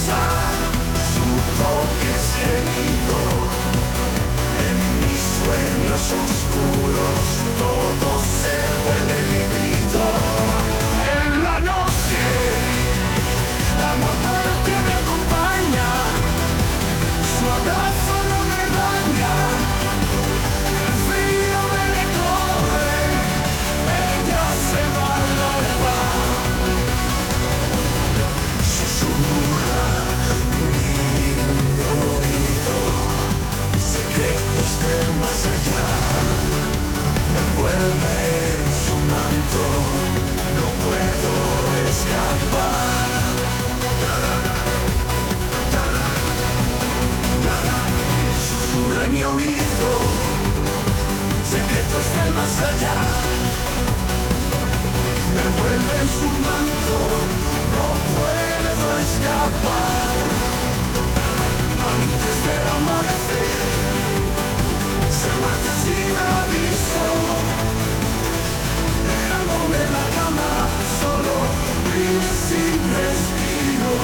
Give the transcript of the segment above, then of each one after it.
rosa, su toque seguido. En mis sueños oscuros todo se vuelve vivido. En la noche la muerte me acompaña, su abrazo no me daña, el frío me recorre, ella se va al alba. Susurra mi oído, secretos del más allá, me envuelve en su manto, no puedo escapar. Susurra en mi oído, secretos del más allá, me envuelve en su manto, no puedo escapar. Antes del amanecer se marcha sin aviso, dejándome en la cama solo y sin respiro.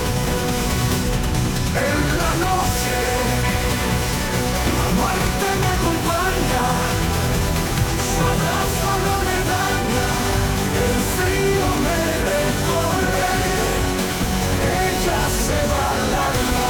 En la noche la muerte me acompaña, su abrazo no me daña, el frío me recorre, ella se va al alma.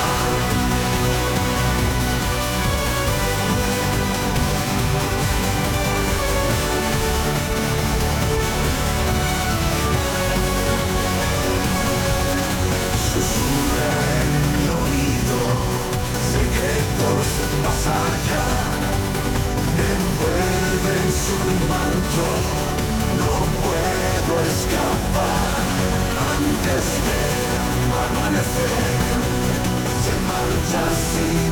Susurra en mi oído, secretos más allá, me envuelve en su manto, no puedo escapar. Antes del amanecer se marcha sin